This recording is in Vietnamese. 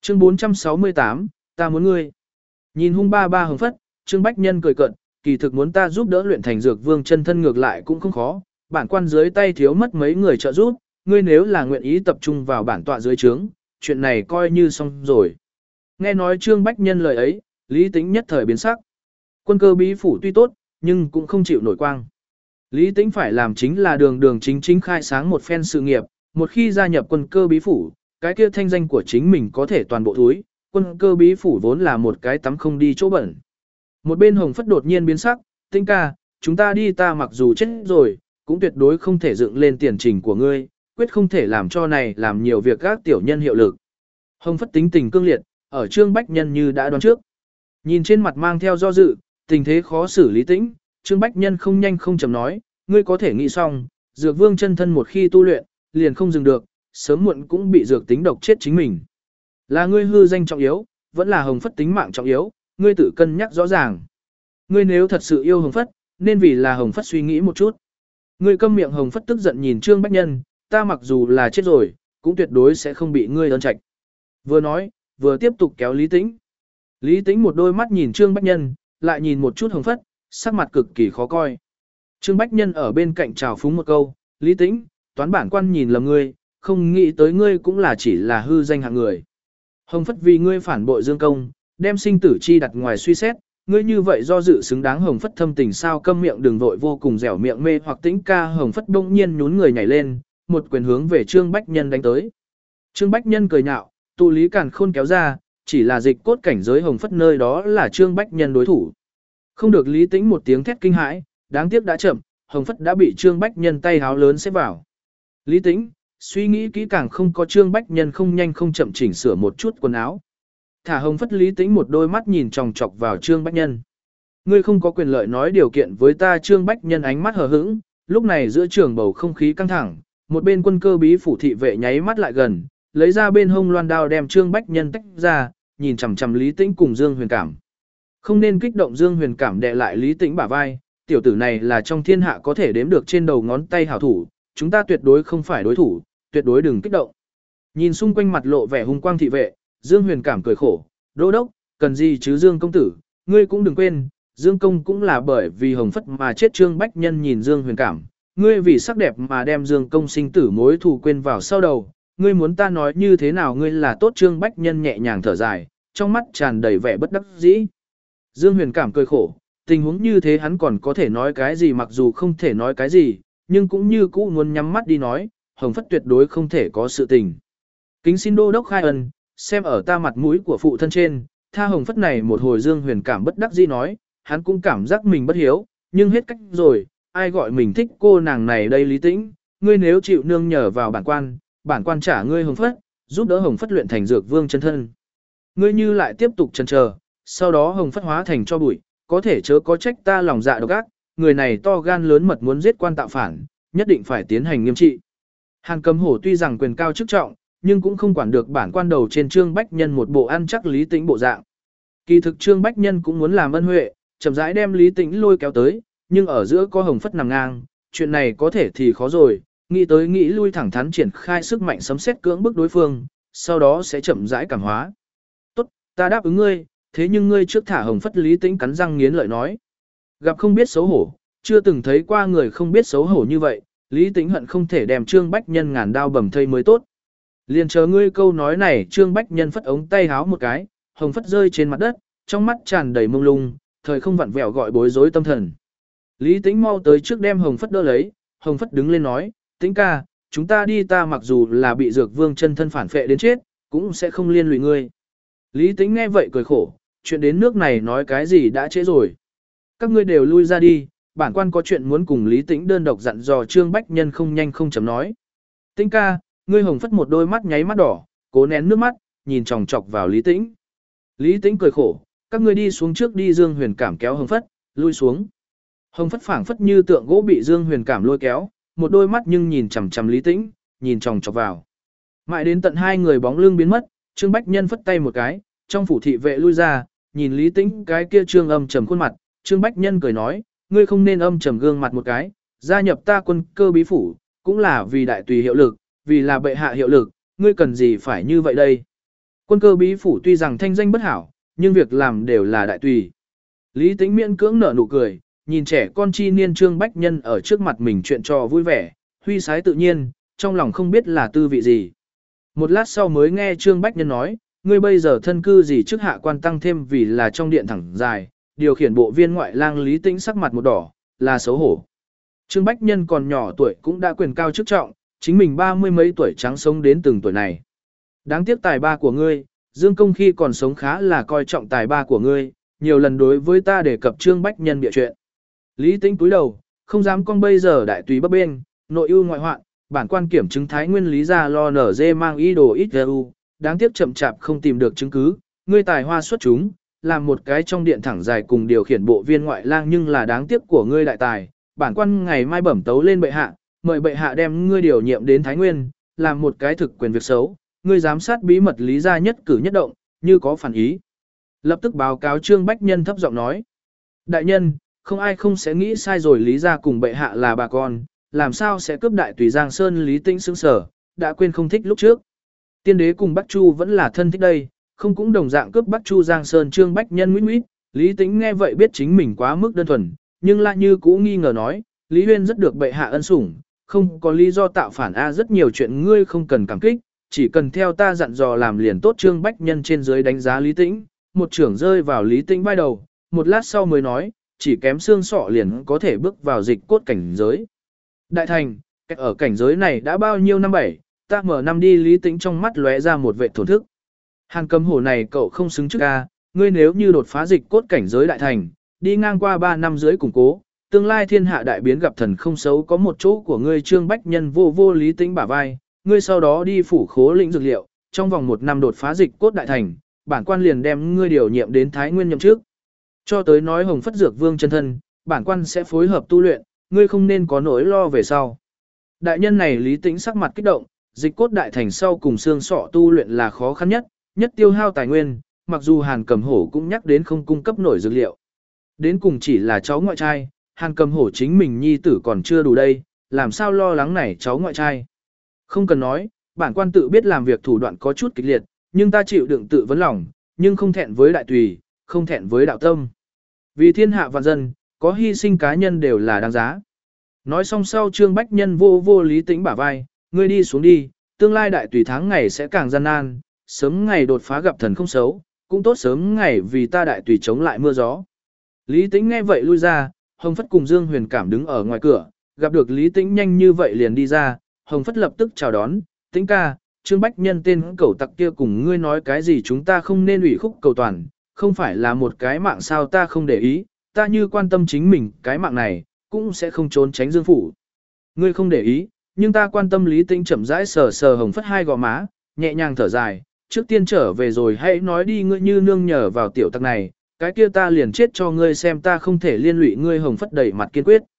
Chương 468, ta muốn ngươi. Nhìn hung ba ba hồng phất, Trương Bách Nhân cười cợt, kỳ thực muốn ta giúp đỡ luyện thành dược vương chân thân ngược lại cũng không khó, bản quan dưới tay thiếu mất mấy người trợ giúp, ngươi nếu là nguyện ý tập trung vào bản tọa dưới trướng, chuyện này coi như xong rồi. Nghe nói Trương Bách Nhân lời ấy, Lý Tĩnh nhất thời biến sắc. Quân cơ bí phủ tuy tốt, nhưng cũng không chịu nổi quang. Lý Tĩnh phải làm chính là đường đường chính chính khai sáng một phen sự nghiệp, một khi gia nhập quân cơ bí phủ, cái kia thanh danh của chính mình có thể toàn bộ thúi, quân cơ bí phủ vốn là một cái tắm không đi chỗ bẩn. Một bên Hồng Phất đột nhiên biến sắc, Tĩnh ca, chúng ta đi ta mặc dù chết rồi, cũng tuyệt đối không thể dựng lên tiền trình của ngươi, quyết không thể làm cho này làm nhiều việc các tiểu nhân hiệu lực. Hồng Phất tính tình cương liệt, ở Trương Bách Nhân như đã đoán trước. Nhìn trên mặt mang theo do dự, tình thế khó xử Lý Tĩnh, Trương Bách Nhân không nhanh không chậm nói, ngươi có thể nghĩ xong, dược vương chân thân một khi tu luyện, liền không dừng được, sớm muộn cũng bị dược tính độc chết chính mình. Là ngươi hư danh trọng yếu, vẫn là Hồng Phất tính mạng trọng yếu, ngươi tự cân nhắc rõ ràng. Ngươi nếu thật sự yêu Hồng Phất, nên vì là Hồng Phất suy nghĩ một chút. Ngươi câm miệng. Hồng Phất tức giận nhìn Trương Bách Nhân, ta mặc dù là chết rồi, cũng tuyệt đối sẽ không bị ngươi ơn trạch. Vừa nói, vừa tiếp tục kéo Lý Tĩnh. Lý Tĩnh một đôi mắt nhìn Trương Bách Nhân, lại nhìn một chút Hồng Phất, sắc mặt cực kỳ khó coi. Trương Bách Nhân ở bên cạnh chào phúng một câu, Lý Tĩnh, toán bản quan nhìn lầm ngươi, không nghĩ tới ngươi cũng là chỉ là hư danh hạng người. Hồng Phất vì ngươi phản bội Dương Công, đem sinh tử chi đặt ngoài suy xét, ngươi như vậy do dự xứng đáng. Hồng Phất thâm tình sao câm miệng đừng vội vô cùng dẻo miệng mê hoặc Tĩnh ca. Hồng Phất bỗng nhiên nhún người nhảy lên, một quyền hướng về Trương Bách Nhân đánh tới. Trương Bách Nhân cười nhạo, tụ lý càn khôn kéo ra, chỉ là dịch cốt cảnh giới Hồng Phất nơi đó là Trương Bách Nhân đối thủ. Không được Lý Tĩnh một tiếng thét kinh hãi, đáng tiếc đã chậm, Hồng Phất đã bị Trương Bách Nhân tay háo lớn xếp vào. Lý Tĩnh, suy nghĩ kỹ càng không có Trương Bách Nhân không nhanh không chậm chỉnh sửa một chút quần áo. Thả Hồng Phất. Lý Tĩnh một đôi mắt nhìn chòng chọc vào Trương Bách Nhân. Ngươi không có quyền lợi nói điều kiện với ta. Trương Bách Nhân ánh mắt hờ hững, lúc này giữa trường bầu không khí căng thẳng, một bên quân cơ bí phủ thị vệ nháy mắt lại gần, lấy ra bên hông loan đao đem Trương Bách Nhân tách ra, nhìn chằm chằm Lý Tĩnh cùng Dương Huyền Cảm. Không nên kích động. Dương Huyền Cảm đè lại Lý Tĩnh bả vai, tiểu tử này là trong thiên hạ có thể đếm được trên đầu ngón tay hảo thủ, chúng ta tuyệt đối không phải đối thủ, tuyệt đối đừng kích động. Nhìn xung quanh mặt lộ vẻ hung quang thị vệ, Dương Huyền Cảm cười khổ, đô đốc, cần gì chứ Dương công tử, ngươi cũng đừng quên, Dương công cũng là bởi vì Hồng Phất mà chết. Trương Bách Nhân nhìn Dương Huyền Cảm, ngươi vì sắc đẹp mà đem Dương công sinh tử mối thù quên vào sau đầu, ngươi muốn ta nói như thế nào ngươi là tốt. Trương Bách Nhân nhẹ nhàng thở dài, trong mắt tràn đầy vẻ bất đắc dĩ. Dương Huyền Cảm cười khổ, tình huống như thế hắn còn có thể nói cái gì, mặc dù không thể nói cái gì, nhưng cũng như cũ muốn nhắm mắt đi nói, Hồng Phất tuyệt đối không thể có sự tình. Kính xin đô đốc khai ân, xem ở ta mặt mũi của phụ thân trên, tha Hồng Phất này một hồi. Dương Huyền Cảm bất đắc dĩ nói, hắn cũng cảm giác mình bất hiếu, nhưng hết cách rồi, ai gọi mình thích cô nàng này đây. Lý Tĩnh, ngươi nếu chịu nương nhờ vào bản quan trả ngươi Hồng Phất, giúp đỡ Hồng Phất luyện thành dược vương chân thân. Ngươi như lại tiếp tục chần chờ, sau đó Hồng Phất hóa thành cho bụi, có thể chớ có trách ta lòng dạ độc ác, người này to gan lớn mật muốn giết quan tạo phản, nhất định phải tiến hành nghiêm trị. Hàn Cầm Hổ tuy rằng quyền cao chức trọng, nhưng cũng không quản được bản quan đầu trên Trương Bách Nhân một bộ ăn chắc Lý Tĩnh bộ dạng. Kỳ thực Trương Bách Nhân cũng muốn làm ân huệ, chậm rãi đem Lý Tĩnh lôi kéo tới, nhưng ở giữa có Hồng Phất nằm ngang, chuyện này có thể thì khó rồi, nghĩ tới nghĩ lui thẳng thắn triển khai sức mạnh sấm sét cưỡng bức đối phương, sau đó sẽ chậm rãi cảm hóa. Tốt, ta đáp ứng ngươi, thế nhưng ngươi trước thả Hồng Phất. Lý Tĩnh cắn răng nghiến lợi nói. Gặp không biết xấu hổ, chưa từng thấy qua người không biết xấu hổ như vậy, Lý Tĩnh hận không thể đem Trương Bách Nhân ngàn đao bầm thây mới tốt. Liền chờ ngươi câu nói này. Trương Bách Nhân phất ống tay háo một cái, Hồng Phất rơi trên mặt đất, trong mắt tràn đầy mông lung, thời không vặn vẹo gọi bối rối tâm thần. Lý Tĩnh mau tới trước đem Hồng Phất đỡ lấy, Hồng Phất đứng lên nói, Tĩnh ca, chúng ta đi, ta mặc dù là bị dược vương chân thân phản phệ đến chết, cũng sẽ không liên lụy ngươi. Lý Tĩnh nghe vậy cười khổ, chuyện đến nước này nói cái gì đã trễ rồi. Các ngươi đều lui ra đi, bản quan có chuyện muốn cùng Lý Tĩnh đơn độc dặn dò. Trương Bách Nhân không nhanh không chậm nói. Tĩnh ca, ngươi. Hồng Phất một đôi mắt nháy mắt đỏ, cố nén nước mắt, nhìn chòng chọc vào Lý Tĩnh. Lý Tĩnh cười khổ, các ngươi đi xuống trước đi. Dương Huyền Cảm kéo Hồng Phất, lui xuống. Hồng Phất phảng phất như tượng gỗ bị Dương Huyền Cảm lôi kéo, một đôi mắt nhưng nhìn chằm chằm Lý Tĩnh, nhìn chòng chọc vào. Mãi đến tận hai người bóng lưng biến mất, Trương Bách Nhân phất tay một cái, trong phủ thị vệ lui ra, nhìn Lý Tĩnh cái kia trương âm trầm khuôn mặt, Trương Bách Nhân cười nói, ngươi không nên âm trầm gương mặt một cái, gia nhập ta quân cơ bí phủ, cũng là vì đại tùy hiệu lực, vì là bệ hạ hiệu lực, ngươi cần gì phải như vậy đây. Quân cơ bí phủ tuy rằng thanh danh bất hảo, nhưng việc làm đều là đại tùy. Lý Tĩnh miễn cưỡng nở nụ cười, nhìn trẻ con chi niên Trương Bách Nhân ở trước mặt mình chuyện trò vui vẻ, huy sái tự nhiên, trong lòng không biết là tư vị gì. Một lát sau mới nghe Trương Bách Nhân nói, ngươi bây giờ thân cư gì chức hạ quan tăng thêm vì là trong điện thẳng dài, điều khiển bộ viên ngoại lang Lý Tĩnh sắc mặt một đỏ, là xấu hổ. Trương Bách Nhân còn nhỏ tuổi cũng đã quyền cao chức trọng, chính mình 30 mấy tuổi trắng sống đến từng tuổi này. Đáng tiếc tài ba của ngươi, Dương Công khi còn sống khá là coi trọng tài ba của ngươi, nhiều lần đối với ta đề cập Trương Bách Nhân bịa chuyện. Lý Tĩnh cúi đầu, không dám con bây giờ đại tùy bấp bên, nội ưu ngoại hoạn, bản quan kiểm chứng thái nguyên lý ra lo nở dê mang ý đồ ít u, đáng tiếc chậm chạp không tìm được chứng cứ, ngươi tài hoa xuất chúng, làm một cái trong điện thẳng dài cùng điều khiển bộ viên ngoại lang nhưng là đáng tiếc của ngươi đại tài, bản quan ngày mai bẩm tấu lên bệ hạ, mời bệ hạ đem ngươi điều nhiệm đến thái nguyên, làm một cái thực quyền việc xấu, ngươi giám sát bí mật lý ra nhất cử nhất động, như có phản ý. Lập tức báo cáo Trương Bách Nhân thấp giọng nói, đại nhân, không ai không sẽ nghĩ sai rồi lý ra cùng bệ hạ là bà con, làm sao sẽ cướp đại tùy Giang Sơn. Lý Tĩnh sững sở, đã quên không thích lúc trước. Tiên đế cùng Bắc Chu vẫn là thân thích đây, không cũng đồng dạng cướp Bắc Chu Giang Sơn. Trương Bách Nhân nguyễn nguyễn, Lý Tĩnh nghe vậy biết chính mình quá mức đơn thuần, nhưng lại như cũ nghi ngờ nói, Lý Huyên rất được bệ hạ ân sủng, không có lý do tạo phản rất nhiều chuyện ngươi không cần cảm kích, chỉ cần theo ta dặn dò làm liền tốt. Trương Bách Nhân trên dưới đánh giá Lý Tĩnh, một trưởng rơi vào Lý Tĩnh vai đầu, một lát sau mới nói, chỉ kém xương sọ liền có thể bước vào dịch cốt cảnh giới. Đại thành, ở cảnh giới này đã bao nhiêu năm bảy, ta mở năm đi. Lý Tĩnh trong mắt lóe ra một vệ thổn thức. Hàn Cầm Hổ này cậu không xứng trước a, ngươi nếu như đột phá dịch cốt cảnh giới đại thành, đi ngang qua 3 năm dưới củng cố, tương lai thiên hạ đại biến gặp thần không xấu có một chỗ của ngươi. Trương Bách Nhân vô Lý Tĩnh bả vai, ngươi sau đó đi phủ khố lĩnh dược liệu, trong vòng 1 năm đột phá dịch cốt đại thành, bản quan liền đem ngươi điều nhiệm đến Thái Nguyên nhậm chức. Cho tới nói Hồng Phất Dược Vương chân thân, bản quan sẽ phối hợp tu luyện, ngươi không nên có nỗi lo về sau. Đại nhân này Lý Tĩnh sắc mặt kích động, dịch cốt đại thành sau cùng xương sọ tu luyện là khó khăn nhất tiêu hao tài nguyên, mặc dù Hàn Cầm Hổ cũng nhắc đến không cung cấp nổi dược liệu. Đến cùng chỉ là cháu ngoại trai, Hàn Cầm Hổ chính mình nhi tử còn chưa đủ đây, làm sao lo lắng này cháu ngoại trai. Không cần nói, bản quan tự biết làm việc thủ đoạn có chút kịch liệt, nhưng ta chịu đựng tự vấn lòng, nhưng không thẹn với đại tùy, không thẹn với đạo tâm. Vì thiên hạ vạn dân, có hy sinh cá nhân đều là đáng giá. Nói xong sau Trương Bách Nhân vô Lý Tĩnh bả vai, ngươi đi xuống đi, tương lai đại tùy tháng ngày sẽ càng gian nan, sớm ngày đột phá gặp thần không xấu, cũng tốt sớm ngày vì ta đại tùy chống lại mưa gió. Lý Tĩnh nghe vậy lui ra, Hồng Phất cùng Dương Huyền Cảm đứng ở ngoài cửa, gặp được Lý Tĩnh nhanh như vậy liền đi ra, Hồng Phất lập tức chào đón, Tĩnh ca, Trương Bách Nhân tên cẩu tặc kia cùng ngươi nói cái gì chúng ta không nên ủy khúc cầu toàn, không phải là một cái mạng sao ta không để ý, ta như quan tâm chính mình cái mạng này, cũng sẽ không trốn tránh Dương phủ. Ngươi không để ý, nhưng ta quan tâm. Lý Tĩnh chậm rãi sờ Hồng Phất hai gò má, nhẹ nhàng thở dài, trước tiên trở về rồi hãy nói đi, ngươi như nương nhờ vào tiểu tặc này, cái kia ta liền chết cho ngươi xem, ta không thể liên lụy ngươi. Hồng Phất đẩy mặt kiên quyết.